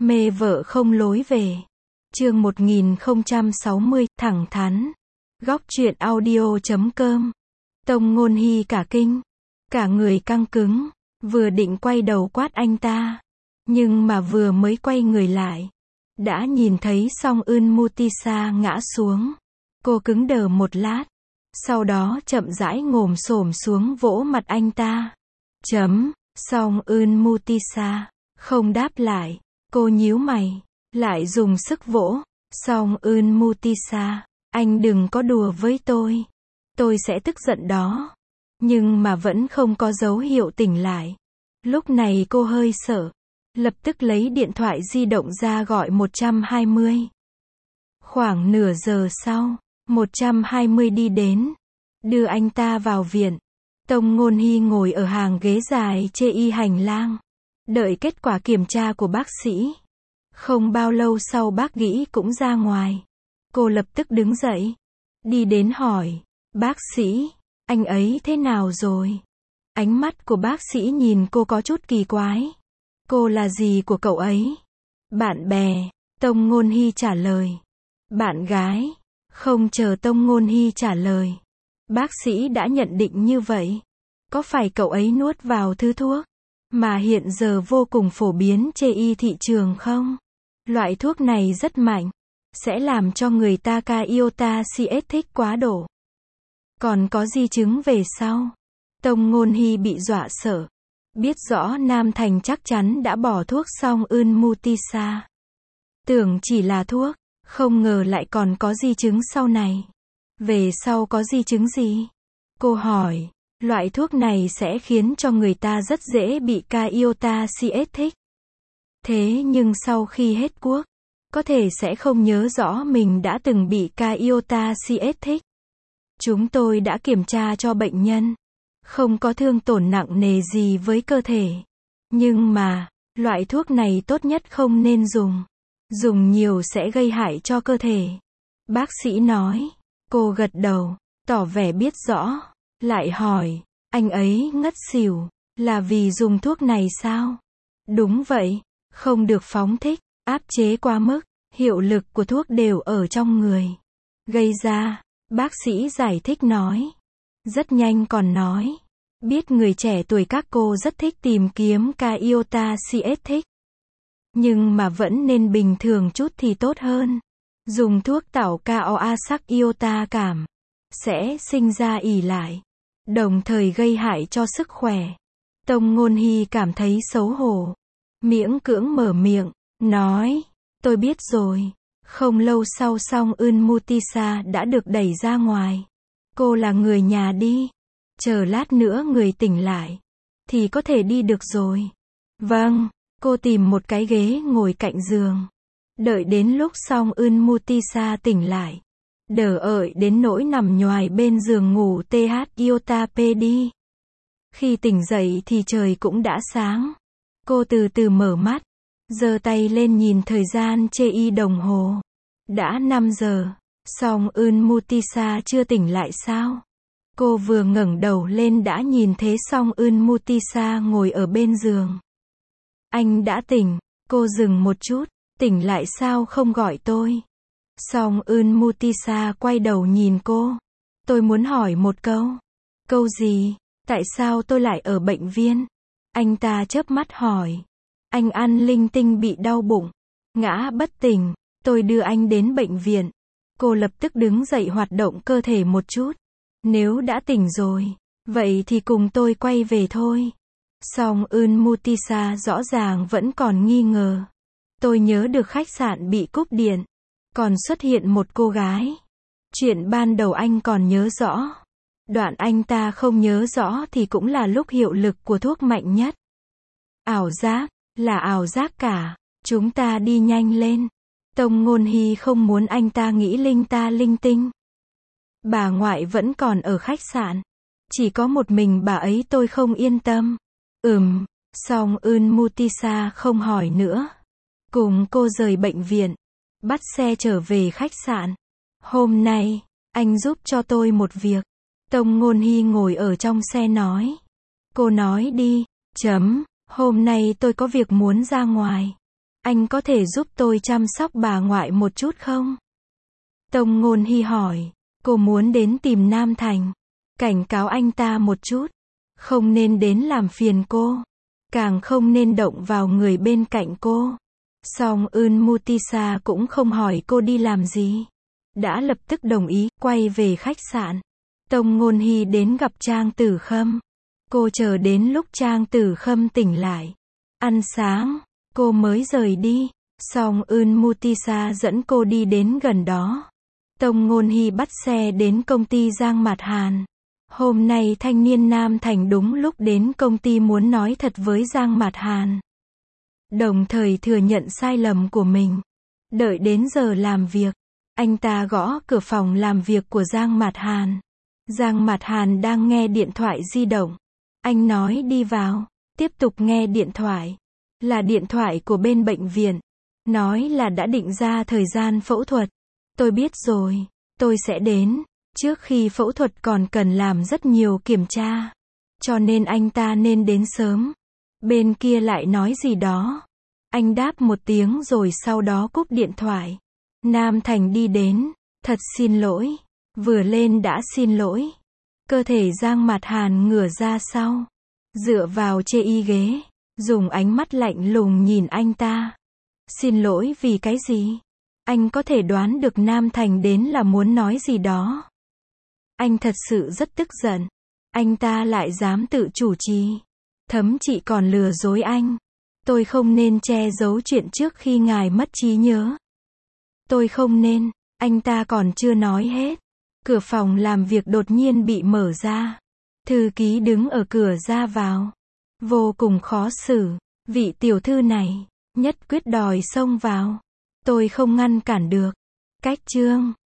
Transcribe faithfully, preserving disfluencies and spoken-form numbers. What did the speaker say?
Mê vợ không lối về. Chương một nghìn không trăm sáu mươi, thẳng thắn. Góc truyện audio chấm com. Tông Ngôn Hy cả kinh, cả người căng cứng, vừa định quay đầu quát anh ta, nhưng mà vừa mới quay người lại, đã nhìn thấy Song Eun Mutisa ngã xuống. Cô cứng đờ một lát, sau đó chậm rãi ngổm xổm xuống vỗ mặt anh ta. Chấm, Song Eun Mutisa không đáp lại. Cô nhíu mày, lại dùng sức vỗ. Song Eun Mutisa, anh đừng có đùa với tôi. Tôi sẽ tức giận đó. Nhưng mà vẫn không có dấu hiệu tỉnh lại. Lúc này cô hơi sợ, lập tức lấy điện thoại di động ra gọi một hai không. Khoảng nửa giờ sau, một hai không đi đến, đưa anh ta vào viện. Tông Ngôn Hy ngồi ở hàng ghế dài chê y hành lang, đợi kết quả kiểm tra của bác sĩ. Không bao lâu sau bác Nghĩ cũng ra ngoài. Cô lập tức đứng dậy, đi đến hỏi, bác sĩ, anh ấy thế nào rồi? Ánh mắt của bác sĩ nhìn cô có chút kỳ quái. Cô là gì của cậu ấy? Bạn bè, Tông Ngôn Hy trả lời. Bạn gái. Không chờ Tông Ngôn Hy trả lời, bác sĩ đã nhận định như vậy. Có phải cậu ấy nuốt vào thứ thuốc mà hiện giờ vô cùng phổ biến trên y thị trường không? Loại thuốc này rất mạnh, sẽ làm cho người ta ca iota cs thích quá độ. Còn có di chứng về sau. Tông Ngôn Hy bị dọa sợ. Biết rõ Nam Thành chắc chắn đã bỏ thuốc Song Eun Mutisa. Tưởng chỉ là thuốc, không ngờ lại còn có di chứng sau này. Về sau có di chứng gì? Cô hỏi. Loại thuốc này sẽ khiến cho người ta rất dễ bị ca iota cs thích. Thế nhưng sau khi hết thuốc, có thể sẽ không nhớ rõ mình đã từng bị ca iota cs thích. Chúng tôi đã kiểm tra cho bệnh nhân, không có thương tổn nặng nề gì với cơ thể. Nhưng mà, loại thuốc này tốt nhất không nên dùng. Dùng nhiều sẽ gây hại cho cơ thể. Bác sĩ nói. Cô gật đầu, tỏ vẻ biết rõ. Lại hỏi, anh ấy ngất xỉu, là vì dùng thuốc này sao? Đúng vậy, không được phóng thích, áp chế quá mức, hiệu lực của thuốc đều ở trong người. Gây ra, bác sĩ giải thích nói. Rất nhanh còn nói, biết người trẻ tuổi các cô rất thích tìm kiếm ca iota cs thích. Nhưng mà vẫn nên bình thường chút thì tốt hơn. Dùng thuốc tạo ca o a sắc iota cảm, sẽ sinh ra ỷ lại, đồng thời gây hại cho sức khỏe. Tông Ngôn Hy cảm thấy xấu hổ, miễn cưỡng mở miệng, nói, tôi biết rồi. Không lâu sau Song Eun Mutisa đã được đẩy ra ngoài. Cô là người nhà đi. Chờ lát nữa người tỉnh lại, thì có thể đi được rồi. Vâng, cô tìm một cái ghế ngồi cạnh giường. Đợi đến lúc Song Eun Mutisa tỉnh lại, đờ ợi đến nỗi nằm nhoài bên giường ngủ th iota p đi. Khi tỉnh dậy thì trời cũng đã sáng. Cô từ từ mở mắt, giơ tay lên nhìn thời gian chê y đồng hồ. Đã năm giờ, Song Eun Mutisa chưa tỉnh lại sao? Cô vừa ngẩng đầu lên đã nhìn thấy Song Eun Mutisa ngồi ở bên giường. Anh đã tỉnh. Cô dừng một chút, tỉnh lại sao không gọi tôi? Song Eun Mutisa quay đầu nhìn cô. Tôi muốn hỏi một câu. Câu gì? Tại sao tôi lại ở bệnh viện? Anh ta chớp mắt hỏi. Anh ăn linh tinh bị đau bụng, ngã bất tỉnh. Tôi đưa anh đến bệnh viện. Cô lập tức đứng dậy hoạt động cơ thể một chút. Nếu đã tỉnh rồi, vậy thì cùng tôi quay về thôi. Song Eun Mutisa rõ ràng vẫn còn nghi ngờ. Tôi nhớ được khách sạn bị cúp điện, còn xuất hiện một cô gái. Chuyện ban đầu anh còn nhớ rõ. Đoạn anh ta không nhớ rõ thì cũng là lúc hiệu lực của thuốc mạnh nhất. Ảo giác, là ảo giác cả. Chúng ta đi nhanh lên. Tông Ngôn Hy không muốn anh ta nghĩ linh ta linh tinh. Bà ngoại vẫn còn ở khách sạn. Chỉ có một mình bà ấy tôi không yên tâm. Ừm, Song Eun Mutisa không hỏi nữa. Cùng cô rời bệnh viện, bắt xe trở về khách sạn. Hôm nay, anh giúp cho tôi một việc. Tông Ngôn Hy ngồi ở trong xe nói. Cô nói đi. Chấm, hôm nay tôi có việc muốn ra ngoài. Anh có thể giúp tôi chăm sóc bà ngoại một chút không? Tông Ngôn Hy hỏi. Cô muốn đến tìm Nam Thành. Cảnh cáo anh ta một chút. Không nên đến làm phiền cô. Càng không nên động vào người bên cạnh cô. Song Ưn Mutisa cũng không hỏi cô đi làm gì. Đã lập tức đồng ý, quay về khách sạn. Tông Ngôn Hy đến gặp Trang Tử Khâm. Cô chờ đến lúc Trang Tử Khâm tỉnh lại. Ăn sáng, cô mới rời đi. Song Ưn Mutisa dẫn cô đi đến gần đó. Tông Ngôn Hy bắt xe đến công ty Giang Mạt Hàn. Hôm nay thanh niên Nam Thành đúng lúc đến công ty muốn nói thật với Giang Mạt Hàn. Đồng thời thừa nhận sai lầm của mình. Đợi đến giờ làm việc, anh ta gõ cửa phòng làm việc của Giang Mạt Hàn. Giang Mạt Hàn đang nghe điện thoại di động. Anh nói đi vào, tiếp tục nghe điện thoại. Là điện thoại của bên bệnh viện. Nói là đã định ra thời gian phẫu thuật. Tôi biết rồi, tôi sẽ đến. Trước khi phẫu thuật còn cần làm rất nhiều kiểm tra. Cho nên anh ta nên đến sớm. Bên kia lại nói gì đó. Anh đáp một tiếng rồi sau đó cúp điện thoại. Nam Thành đi đến. Thật xin lỗi. Vừa lên đã xin lỗi. Cơ thể Giang Mạt Hàn ngửa ra sau. Dựa vào chê y ghế. Dùng ánh mắt lạnh lùng nhìn anh ta. Xin lỗi vì cái gì? Anh có thể đoán được Nam Thành đến là muốn nói gì đó. Anh thật sự rất tức giận. Anh ta lại dám tự chủ trì. Thấm chị còn lừa dối anh. Tôi không nên che giấu chuyện trước khi ngài mất trí nhớ. Tôi không nên. Anh ta còn chưa nói hết. Cửa phòng làm việc đột nhiên bị mở ra. Thư ký đứng ở cửa ra vào. Vô cùng khó xử. Vị tiểu thư này nhất quyết đòi xông vào. Tôi không ngăn cản được. Cách chương